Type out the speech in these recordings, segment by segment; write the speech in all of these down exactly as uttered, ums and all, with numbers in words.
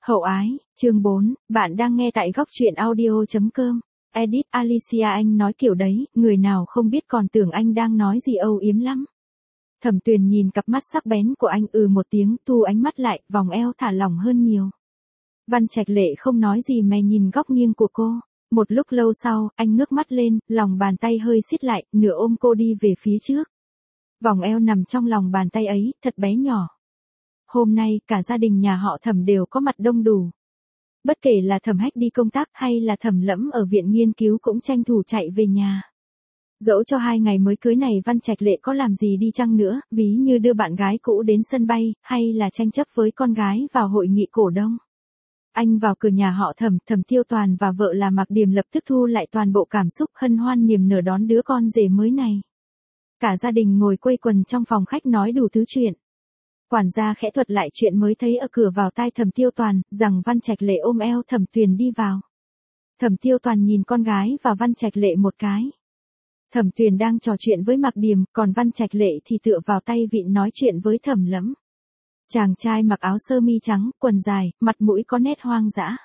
Hậu ái, chương bốn, bạn đang nghe tại góc truyện audio.com. Edit Alicia anh nói kiểu đấy, người nào không biết còn tưởng anh đang nói gì âu yếm lắm. Thẩm Tuyền nhìn cặp mắt sắc bén của anh ừ một tiếng, thu ánh mắt lại, vòng eo thả lỏng hơn nhiều. Văn Trạch Lệ không nói gì mà nhìn góc nghiêng của cô. Một lúc lâu sau, anh ngước mắt lên, lòng bàn tay hơi siết lại, nửa ôm cô đi về phía trước. Vòng eo nằm trong lòng bàn tay ấy, thật bé nhỏ. Hôm nay, cả gia đình nhà họ Thẩm đều có mặt đông đủ. Bất kể là Thẩm Hách đi công tác hay là Thẩm Lẫm ở viện nghiên cứu cũng tranh thủ chạy về nhà. Dẫu cho hai ngày mới cưới này Văn Trạch Lệ có làm gì đi chăng nữa, ví như đưa bạn gái cũ đến sân bay, hay là tranh chấp với con gái vào hội nghị cổ đông. Anh vào cửa nhà họ Thẩm, Thẩm Tiêu Toàn và vợ là Mạc Điềm lập tức thu lại toàn bộ cảm xúc hân hoan niềm nở đón đứa con rể mới này. Cả gia đình ngồi quây quần trong phòng khách nói đủ thứ chuyện. Quản gia khẽ thuật lại chuyện mới thấy ở cửa vào tai Thẩm Tiêu Toàn, rằng Văn Trạch Lệ ôm eo Thẩm Tuyền đi vào. Thẩm Tiêu Toàn nhìn con gái và Văn Trạch Lệ một cái. Thẩm Tuyền đang trò chuyện với Mạc Điềm, còn Văn Trạch Lệ thì tựa vào tay vịn nói chuyện với Thẩm Lẫm. Chàng trai mặc áo sơ mi trắng, quần dài, mặt mũi có nét hoang dã.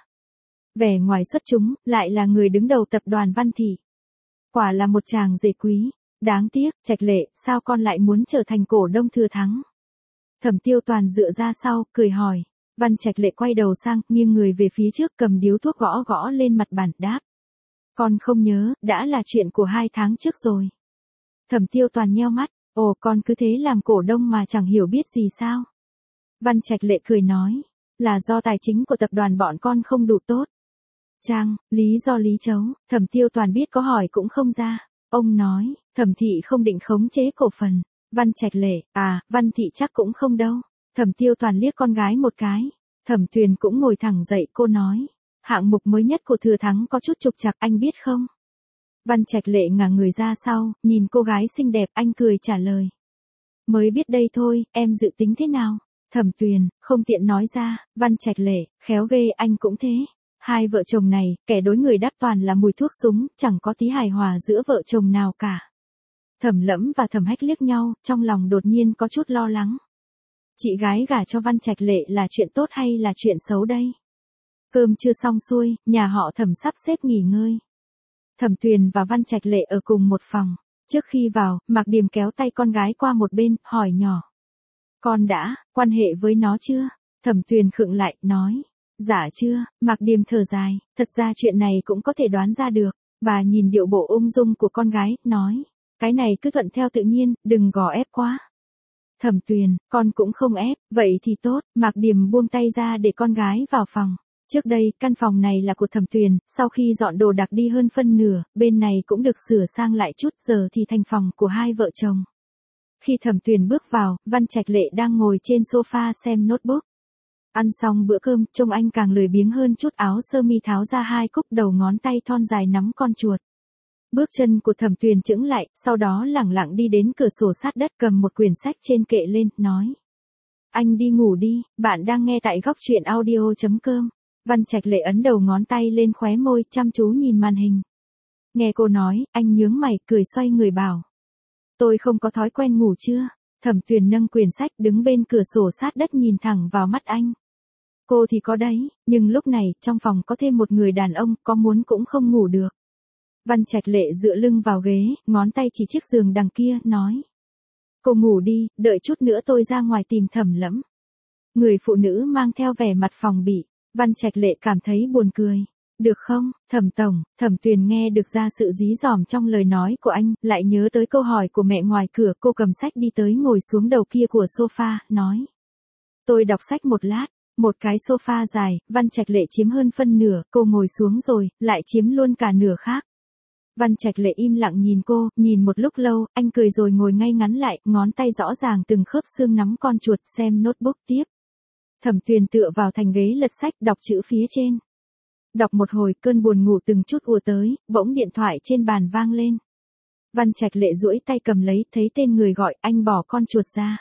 Vẻ ngoài xuất chúng, lại là người đứng đầu tập đoàn Văn Thị. Quả là một chàng rể quý. Đáng tiếc, Trạch Lệ, sao con lại muốn trở thành cổ đông thừa thắng? Thẩm Tiêu Toàn dựa ra sau, cười hỏi. Văn Trạch Lệ quay đầu sang, nghiêng người về phía trước cầm điếu thuốc gõ gõ lên mặt bàn, đáp. Con không nhớ, đã là chuyện của hai tháng trước rồi. Thẩm Tiêu Toàn nheo mắt, ồ con cứ thế làm cổ đông mà chẳng hiểu biết gì sao? Văn Trạch Lệ cười nói, là do tài chính của tập đoàn bọn con không đủ tốt. Chăng, lý do lý chấu, Thẩm Tiêu Toàn biết có hỏi cũng không ra. Ông nói, Thẩm Thị không định khống chế cổ phần. Văn Trạch Lệ, à, Văn Thị chắc cũng không đâu. Thẩm Tiêu Toàn liếc con gái một cái. Thẩm Tuyền cũng ngồi thẳng dậy, cô nói, hạng mục mới nhất của Thừa Thắng có chút trục trặc, anh biết không? Văn Trạch Lệ ngả người ra sau, nhìn cô gái xinh đẹp, anh cười trả lời. Mới biết đây thôi, em dự tính thế nào? Thẩm Tuyền, không tiện nói ra. Văn Trạch Lệ, khéo ghê, anh cũng thế. Hai vợ chồng này, kẻ đối người đáp toàn là mùi thuốc súng, chẳng có tí hài hòa giữa vợ chồng nào cả. Thẩm Lẫm và Thẩm Hách liếc nhau, trong lòng đột nhiên có chút lo lắng. Chị gái gả cho Văn Trạch Lệ là chuyện tốt hay là chuyện xấu đây? Cơm chưa xong xuôi, nhà họ Thẩm sắp xếp nghỉ ngơi. Thẩm Tuyền và Văn Trạch Lệ ở cùng một phòng. Trước khi vào, Mạc Điềm kéo tay con gái qua một bên, hỏi nhỏ. Con đã, quan hệ với nó chưa? Thẩm Tuyền khựng lại, nói. Dạ chưa. Mạc Điềm thở dài, thật ra chuyện này cũng có thể đoán ra được. Bà nhìn điệu bộ ung dung của con gái, nói. Cái này cứ thuận theo tự nhiên, đừng gò ép quá. Thẩm Tuyền, con cũng không ép, vậy thì tốt. Mạc Điềm buông tay ra để con gái vào phòng. Trước đây, căn phòng này là của Thẩm Tuyền, sau khi dọn đồ đạc đi hơn phân nửa, bên này cũng được sửa sang lại chút, giờ thì thành phòng của hai vợ chồng. Khi Thẩm Tuyền bước vào, Văn Trạch Lệ đang ngồi trên sofa xem notebook. Ăn xong bữa cơm, trông anh càng lười biếng hơn chút, áo sơ mi tháo ra hai cúc, đầu ngón tay thon dài nắm con chuột. Bước chân của Thẩm Tuyền chững lại, sau đó lẳng lặng đi đến cửa sổ sát đất, cầm một quyển sách trên kệ lên, nói. Anh đi ngủ đi, bạn đang nghe tại góc truyện audio.com. Văn Trạch Lệ ấn đầu ngón tay lên khóe môi, chăm chú nhìn màn hình. Nghe cô nói, anh nhướng mày, cười xoay người bảo. Tôi không có thói quen ngủ chưa? Thẩm Tuyền nâng quyển sách đứng bên cửa sổ sát đất nhìn thẳng vào mắt anh. Cô thì có đấy, nhưng lúc này, trong phòng có thêm một người đàn ông, có muốn cũng không ngủ được. Văn Trạch Lệ dựa lưng vào ghế, ngón tay chỉ chiếc giường đằng kia, nói. Cô ngủ đi, đợi chút nữa tôi ra ngoài tìm Thẩm Lẫm. Người phụ nữ mang theo vẻ mặt phòng bị. Văn Trạch Lệ cảm thấy buồn cười. Được không, Thẩm Tổng? Thẩm Tuyền nghe được ra sự dí dỏm trong lời nói của anh, lại nhớ tới câu hỏi của mẹ ngoài cửa, cô cầm sách đi tới ngồi xuống đầu kia của sofa, nói. Tôi đọc sách một lát. Một cái sofa dài, Văn Trạch Lệ chiếm hơn phân nửa, cô ngồi xuống rồi, lại chiếm luôn cả nửa khác. Văn Trạch Lệ im lặng nhìn cô, nhìn một lúc lâu, anh cười rồi ngồi ngay ngắn lại, ngón tay rõ ràng từng khớp xương nắm con chuột, xem notebook tiếp. Thẩm Tuyền tựa vào thành ghế lật sách, đọc chữ phía trên. Đọc một hồi, cơn buồn ngủ từng chút ùa tới, bỗng điện thoại trên bàn vang lên. Văn Trạch Lệ duỗi tay cầm lấy, thấy tên người gọi, anh bỏ con chuột ra.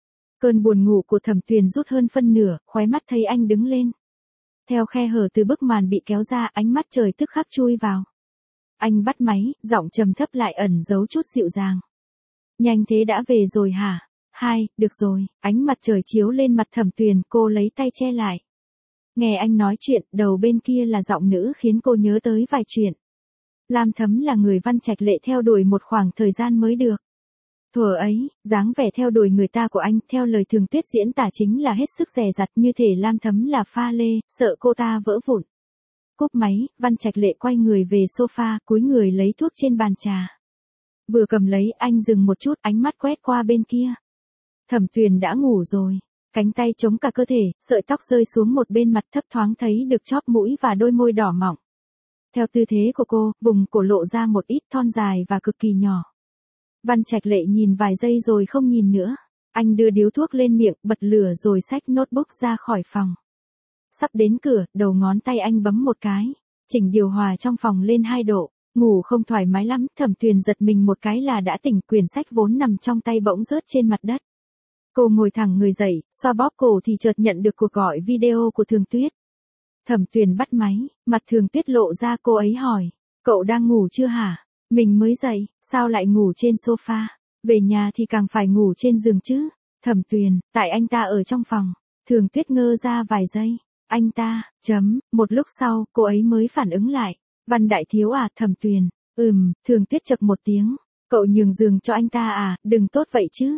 Cơn buồn ngủ của Thẩm Tuyền rút hơn phân nửa, khóe mắt thấy anh đứng lên. Theo khe hở từ bức màn bị kéo ra, ánh mắt trời tức khắc chui vào. Anh bắt máy, giọng trầm thấp lại ẩn giấu chút dịu dàng. Nhanh thế đã về rồi hả? Hai, được rồi, ánh mặt trời chiếu lên mặt Thẩm Tuyền, cô lấy tay che lại. Nghe anh nói chuyện, đầu bên kia là giọng nữ khiến cô nhớ tới vài chuyện. Lam Thấm là người Văn Trạch Lệ theo đuổi một khoảng thời gian mới được. Thuở ấy, dáng vẻ theo đuổi người ta của anh, theo lời Thường Tuyết diễn tả chính là hết sức dè dặt, như thể Lam Thấm là pha lê, sợ cô ta vỡ vụn. Cúp máy, Văn Trạch Lệ quay người về sofa, cúi người lấy thuốc trên bàn trà. Vừa cầm lấy, anh dừng một chút, ánh mắt quét qua bên kia. Thẩm Tuyền đã ngủ rồi, cánh tay chống cả cơ thể, sợi tóc rơi xuống một bên mặt, thấp thoáng thấy được chóp mũi và đôi môi đỏ mọng. Theo tư thế của cô, vùng cổ lộ ra một ít thon dài và cực kỳ nhỏ. Văn Trạch Lệ nhìn vài giây rồi không nhìn nữa. Anh đưa điếu thuốc lên miệng, bật lửa rồi xách notebook ra khỏi phòng. Sắp đến cửa, đầu ngón tay anh bấm một cái, chỉnh điều hòa trong phòng lên hai độ. Ngủ không thoải mái lắm, Thẩm Tuyền giật mình một cái là đã tỉnh, quyển sách vốn nằm trong tay bỗng rớt trên mặt đất. Cô ngồi thẳng người dậy, xoa bóp cổ thì chợt nhận được cuộc gọi video của Thường Tuyết. Thẩm Tuyền bắt máy, mặt Thường Tuyết lộ ra, cô ấy hỏi, cậu đang ngủ chưa hả? Mình mới dậy, sao lại ngủ trên sofa? Về nhà thì càng phải ngủ trên giường chứ. Thẩm Tuyền, tại anh ta ở trong phòng. Thường Tuyết ngơ ra vài giây. Anh ta, chấm, một lúc sau, cô ấy mới phản ứng lại. Văn Đại Thiếu à? Thẩm Tuyền, ừm, Thường Tuyết chậc một tiếng. Cậu nhường giường cho anh ta à? Đừng tốt vậy chứ.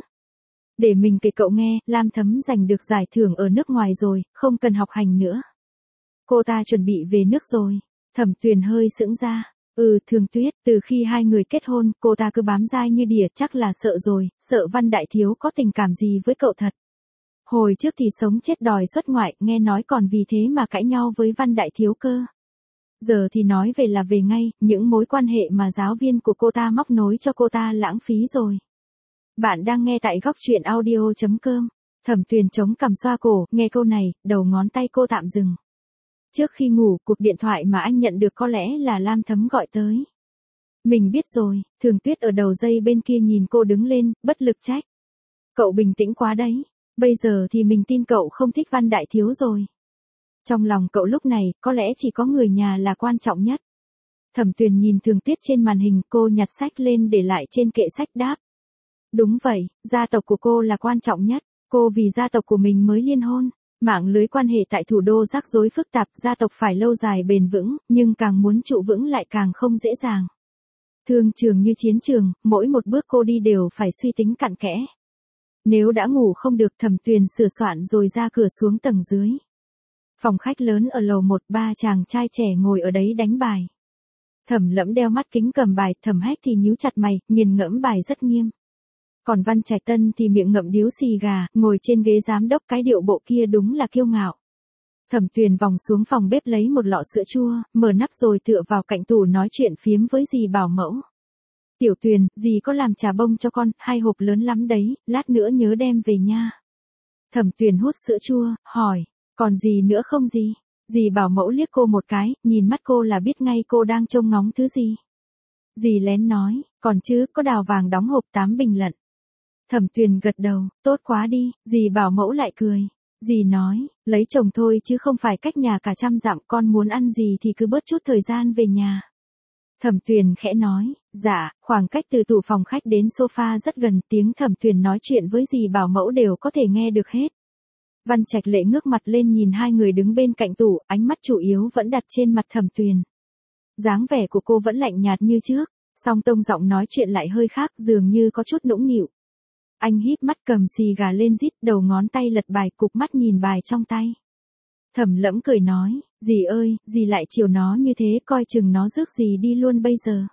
Để mình kể cậu nghe, Lam Thấm giành được giải thưởng ở nước ngoài rồi, không cần học hành nữa. Cô ta chuẩn bị về nước rồi. Thẩm Tuyền hơi sững ra. Ừ, Thường Tuyết, từ khi hai người kết hôn, cô ta cứ bám dai như đỉa, chắc là sợ rồi, sợ Văn Đại Thiếu có tình cảm gì với cậu thật. Hồi trước thì sống chết đòi xuất ngoại, nghe nói còn vì thế mà cãi nhau với Văn Đại Thiếu cơ. Giờ thì nói về là về ngay, những mối quan hệ mà giáo viên của cô ta móc nối cho cô ta lãng phí rồi. Bạn đang nghe tại góc truyện audio chấm com. Thẩm Tuyền chống cằm xoa cổ, nghe câu này, đầu ngón tay cô tạm dừng. Trước khi ngủ, cuộc điện thoại mà anh nhận được có lẽ là Lam Thấm gọi tới. Mình biết rồi. Thường Tuyết ở đầu dây bên kia nhìn cô đứng lên, bất lực trách. Cậu bình tĩnh quá đấy. Bây giờ thì mình tin cậu không thích Văn Đại Thiếu rồi. Trong lòng cậu lúc này, có lẽ chỉ có người nhà là quan trọng nhất. Thẩm Tuyền nhìn Thường Tuyết trên màn hình, cô nhặt sách lên để lại trên kệ sách đáp. Đúng vậy, gia tộc của cô là quan trọng nhất. Cô vì gia tộc của mình mới liên hôn. Mạng lưới quan hệ tại thủ đô rắc rối phức tạp, gia tộc phải lâu dài bền vững, nhưng càng muốn trụ vững lại càng không dễ dàng. Thương trường như chiến trường, mỗi một bước cô đi đều phải suy tính cặn kẽ. Nếu đã ngủ không được, Thẩm Tuyền sửa soạn rồi ra cửa xuống tầng dưới. Phòng khách lớn ở lầu một, ba chàng trai trẻ ngồi ở đấy đánh bài. Thẩm Lẫm đeo mắt kính cầm bài, Thẩm Hách thì nhíu chặt mày, nghiền ngẫm bài rất nghiêm. Còn Văn Trạch Tân thì miệng ngậm điếu xì gà, ngồi trên ghế giám đốc, cái điệu bộ kia đúng là kiêu ngạo. Thẩm Tuyền vòng xuống phòng bếp lấy một lọ sữa chua, mở nắp rồi tựa vào cạnh tủ nói chuyện phiếm với dì Bảo Mẫu. Tiểu Tuyền, dì có làm trà bông cho con, hai hộp lớn lắm đấy, lát nữa nhớ đem về nha. Thẩm Tuyền hút sữa chua, hỏi, còn gì nữa không dì? Dì Bảo Mẫu liếc cô một cái, nhìn mắt cô là biết ngay cô đang trông ngóng thứ gì. Dì lén nói, còn chứ, có đào vàng đóng hộp tám bình lận. Thẩm Tuyền gật đầu, tốt quá đi, dì Bảo Mẫu lại cười. Dì nói, lấy chồng thôi chứ không phải cách nhà cả trăm dặm, con muốn ăn gì thì cứ bớt chút thời gian về nhà. Thẩm Tuyền khẽ nói, dạ, khoảng cách từ tủ phòng khách đến sofa rất gần, tiếng Thẩm Tuyền nói chuyện với dì Bảo Mẫu đều có thể nghe được hết. Văn Trạch Lệ ngước mặt lên nhìn hai người đứng bên cạnh tủ, ánh mắt chủ yếu vẫn đặt trên mặt Thẩm Tuyền. Dáng vẻ của cô vẫn lạnh nhạt như trước, song tông giọng nói chuyện lại hơi khác, dường như có chút nũng nịu. Anh híp mắt cầm xì gà lên rít, đầu ngón tay lật bài, cụp mắt nhìn bài trong tay. Thẩm Lẫm cười nói, dì ơi, dì lại chiều nó như thế, coi chừng nó rước dì đi luôn bây giờ.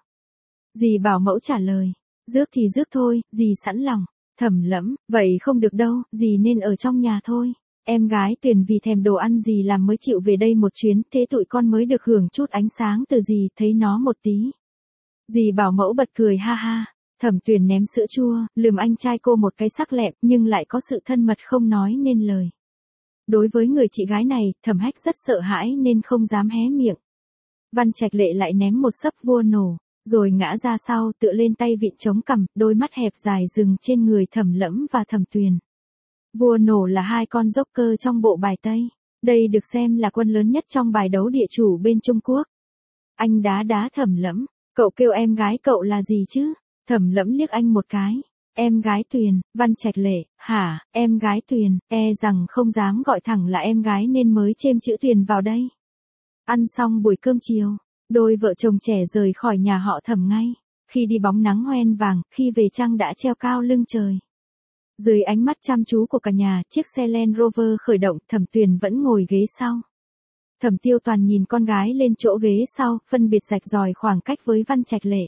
Dì Bảo Mẫu trả lời, rước thì rước thôi, dì sẵn lòng. Thẩm Lẫm, vậy không được đâu, dì nên ở trong nhà thôi. Em gái Tuyền vì thèm đồ ăn dì làm mới chịu về đây một chuyến, thế tụi con mới được hưởng chút ánh sáng từ dì, thấy nó một tí. Dì Bảo Mẫu bật cười ha ha. Thẩm Tuyền ném sữa chua, lườm anh trai cô một cái sắc lẹm, nhưng lại có sự thân mật không nói nên lời. Đối với người chị gái này, Thẩm Hách rất sợ hãi nên không dám hé miệng. Văn Trạch Lệ lại ném một sấp vua nổ, rồi ngã ra sau, tựa lên tay vịn chống cằm, đôi mắt hẹp dài dừng trên người Thẩm Lẫm và Thẩm Tuyền. Vua nổ là hai con joker trong bộ bài Tây. Đây được xem là quân lớn nhất trong bài đấu địa chủ bên Trung Quốc. Anh đá đá Thẩm Lẫm, cậu kêu em gái cậu là gì chứ? Thẩm Lẫm liếc anh một cái. Em gái Tuyền, Văn Trạch Lệ, hả, em gái Tuyền, e rằng không dám gọi thẳng là em gái nên mới chêm chữ Tuyền vào đây. Ăn xong buổi cơm chiều, đôi vợ chồng trẻ rời khỏi nhà họ Thẩm ngay. Khi đi bóng nắng hoen vàng, khi về trăng đã treo cao lưng trời. Dưới ánh mắt chăm chú của cả nhà, chiếc xe Land Rover khởi động, Thẩm Tuyền vẫn ngồi ghế sau. Thẩm Tiêu Toàn nhìn con gái lên chỗ ghế sau, phân biệt rạch ròi khoảng cách với Văn Trạch Lệ.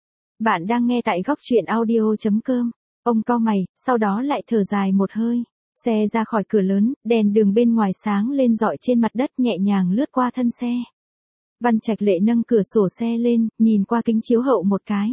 Bạn đang nghe tại góc truyện audio chấm com. Ông cau mày, sau đó lại thở dài một hơi. Xe ra khỏi cửa lớn, đèn đường bên ngoài sáng lên rọi trên mặt đất nhẹ nhàng lướt qua thân xe. Văn Trạch Lệ nâng cửa sổ xe lên, nhìn qua kính chiếu hậu một cái.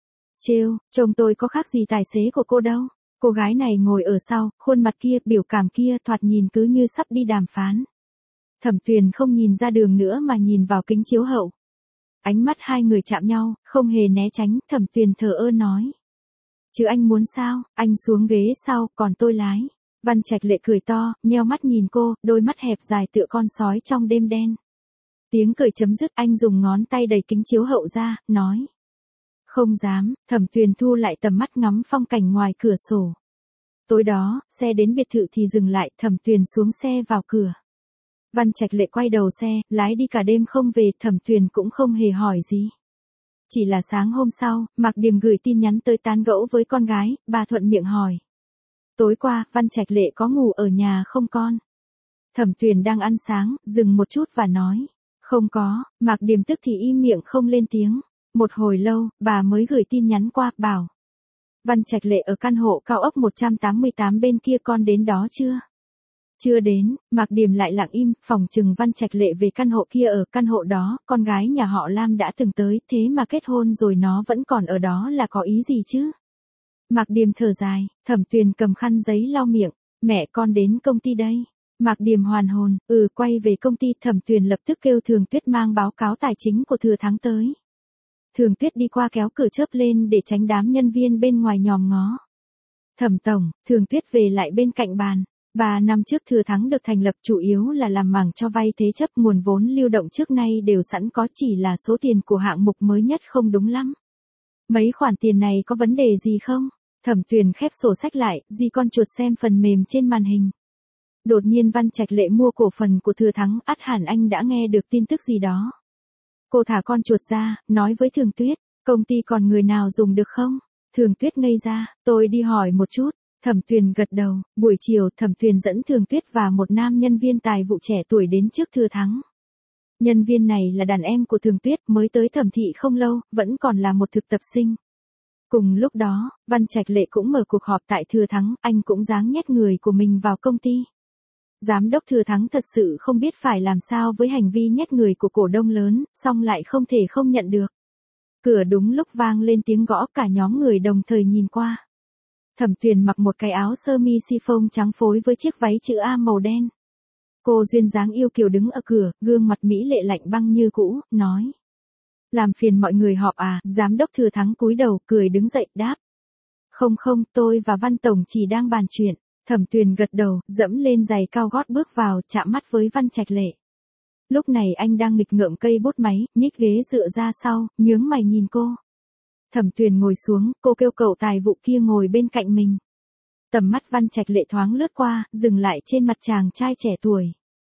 Trêu, chồng tôi có khác gì tài xế của cô đâu. Cô gái này ngồi ở sau, khuôn mặt kia, biểu cảm kia thoạt nhìn cứ như sắp đi đàm phán. Thẩm Tuyền không nhìn ra đường nữa mà nhìn vào kính chiếu hậu. Ánh mắt hai người chạm nhau, không hề né tránh, Thẩm Tuyền thờ ơ nói. Chứ anh muốn sao, anh xuống ghế sau, còn tôi lái. Văn Trạch Lệ cười to, nheo mắt nhìn cô, đôi mắt hẹp dài tựa con sói trong đêm đen. Tiếng cười chấm dứt, anh dùng ngón tay đẩy kính chiếu hậu ra, nói. Không dám, Thẩm Tuyền thu lại tầm mắt ngắm phong cảnh ngoài cửa sổ. Tối đó, xe đến biệt thự thì dừng lại, Thẩm Tuyền xuống xe vào cửa. Văn Trạch Lệ quay đầu xe, lái đi cả đêm không về, Thẩm Tuyền cũng không hề hỏi gì. Chỉ là sáng hôm sau, Mạc Điềm gửi tin nhắn tới tán gẫu với con gái, bà thuận miệng hỏi. Tối qua, Văn Trạch Lệ có ngủ ở nhà không con? Thẩm Tuyền đang ăn sáng, dừng một chút và nói. Không có, Mạc Điềm tức thì im miệng không lên tiếng. Một hồi lâu, bà mới gửi tin nhắn qua, bảo. Văn Trạch Lệ ở căn hộ cao ốc một trăm tám mươi tám bên kia, con đến đó chưa? Chưa đến, Mạc Điềm lại lặng im, phỏng chừng Văn Trạch Lệ về căn hộ kia, ở căn hộ đó, con gái nhà họ Lam đã từng tới, thế mà kết hôn rồi nó vẫn còn ở đó là có ý gì chứ? Mạc Điềm thở dài, Thẩm Tuyền cầm khăn giấy lau miệng, mẹ con đến công ty đây. Mạc Điềm hoàn hồn, ừ quay về công ty, Thẩm Tuyền lập tức kêu Thường Tuyết mang báo cáo tài chính của Thừa Thắng tới. Thường Tuyết đi qua kéo cửa chớp lên để tránh đám nhân viên bên ngoài nhòm ngó. Thẩm tổng, Thường Tuyết về lại bên cạnh bàn. Ba năm trước Thừa Thắng được thành lập chủ yếu là làm mảng cho vay thế chấp, nguồn vốn lưu động trước nay đều sẵn có, chỉ là số tiền của hạng mục mới nhất không đúng lắm. Mấy khoản tiền này có vấn đề gì không? Thẩm Tuyền khép sổ sách lại, di con chuột xem phần mềm trên màn hình. Đột nhiên Văn Trạch Lệ mua cổ phần của Thừa Thắng, ắt hẳn anh đã nghe được tin tức gì đó. Cô thả con chuột ra, nói với Thường Tuyết, công ty còn người nào dùng được không? Thường Tuyết ngây ra, tôi đi hỏi một chút. Thẩm Tuyền gật đầu, buổi chiều Thẩm Tuyền dẫn Thường Tuyết và một nam nhân viên tài vụ trẻ tuổi đến trước Thừa Thắng. Nhân viên này là đàn em của Thường Tuyết, mới tới thẩm thị không lâu, vẫn còn là một thực tập sinh. Cùng lúc đó, Văn Trạch Lệ cũng mở cuộc họp tại Thừa Thắng, anh cũng dáng nhét người của mình vào công ty. Giám đốc Thừa Thắng thật sự không biết phải làm sao với hành vi nhét người của cổ đông lớn, song lại không thể không nhận được. Cửa đúng lúc vang lên tiếng gõ, cả nhóm người đồng thời nhìn qua. Thẩm Tuyền mặc một cái áo sơ mi chiffon trắng phối với chiếc váy chữ A màu đen. Cô duyên dáng yêu kiều đứng ở cửa, gương mặt mỹ lệ lạnh băng như cũ, nói. Làm phiền mọi người họp à, giám đốc Thừa Thắng cúi đầu, cười đứng dậy, đáp. Không không, tôi và Văn Tổng chỉ đang bàn chuyện. Thẩm Tuyền gật đầu, dẫm lên giày cao gót bước vào, chạm mắt với Văn Trạch Lệ. Lúc này anh đang nghịch ngợm cây bút máy, nhích ghế dựa ra sau, nhướng mày nhìn cô. Thẩm Tuyền ngồi xuống, cô kêu cậu tài vụ kia ngồi bên cạnh mình. Tầm mắt Văn Trạch Lệ thoáng lướt qua, dừng lại trên mặt chàng trai trẻ tuổi.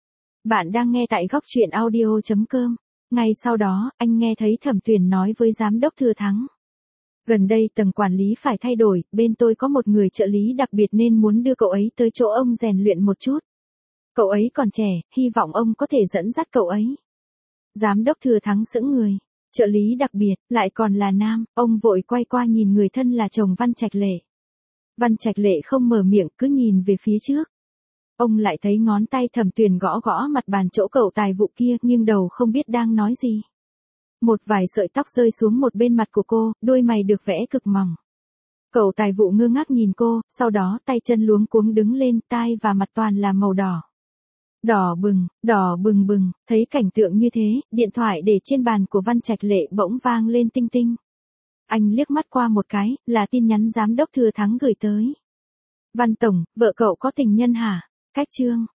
Bạn đang nghe tại góc truyện audio chấm com. Ngay sau đó, anh nghe thấy Thẩm Tuyền nói với giám đốc Thừa Thắng. Gần đây tầng quản lý phải thay đổi, bên tôi có một người trợ lý đặc biệt nên muốn đưa cậu ấy tới chỗ ông rèn luyện một chút. Cậu ấy còn trẻ, hy vọng ông có thể dẫn dắt cậu ấy. Giám đốc Thừa Thắng sững người. Trợ lý đặc biệt, lại còn là nam, ông vội quay qua nhìn người thân là chồng Văn Trạch Lệ. Văn Trạch Lệ không mở miệng, cứ nhìn về phía trước. Ông lại thấy ngón tay Thẩm Tuyền gõ gõ mặt bàn chỗ cậu tài vụ kia, nhưng đầu không biết đang nói gì. Một vài sợi tóc rơi xuống một bên mặt của cô, đôi mày được vẽ cực mỏng. Cậu tài vụ ngơ ngác nhìn cô, sau đó tay chân luống cuống đứng lên, tai và mặt toàn là màu đỏ. Đỏ bừng, đỏ bừng bừng, thấy cảnh tượng như thế, điện thoại để trên bàn của Văn Trạch Lệ bỗng vang lên tinh tinh. Anh liếc mắt qua một cái, là tin nhắn giám đốc Thừa Thắng gửi tới. Văn Tổng, vợ cậu có tình nhân hả? Cách chương,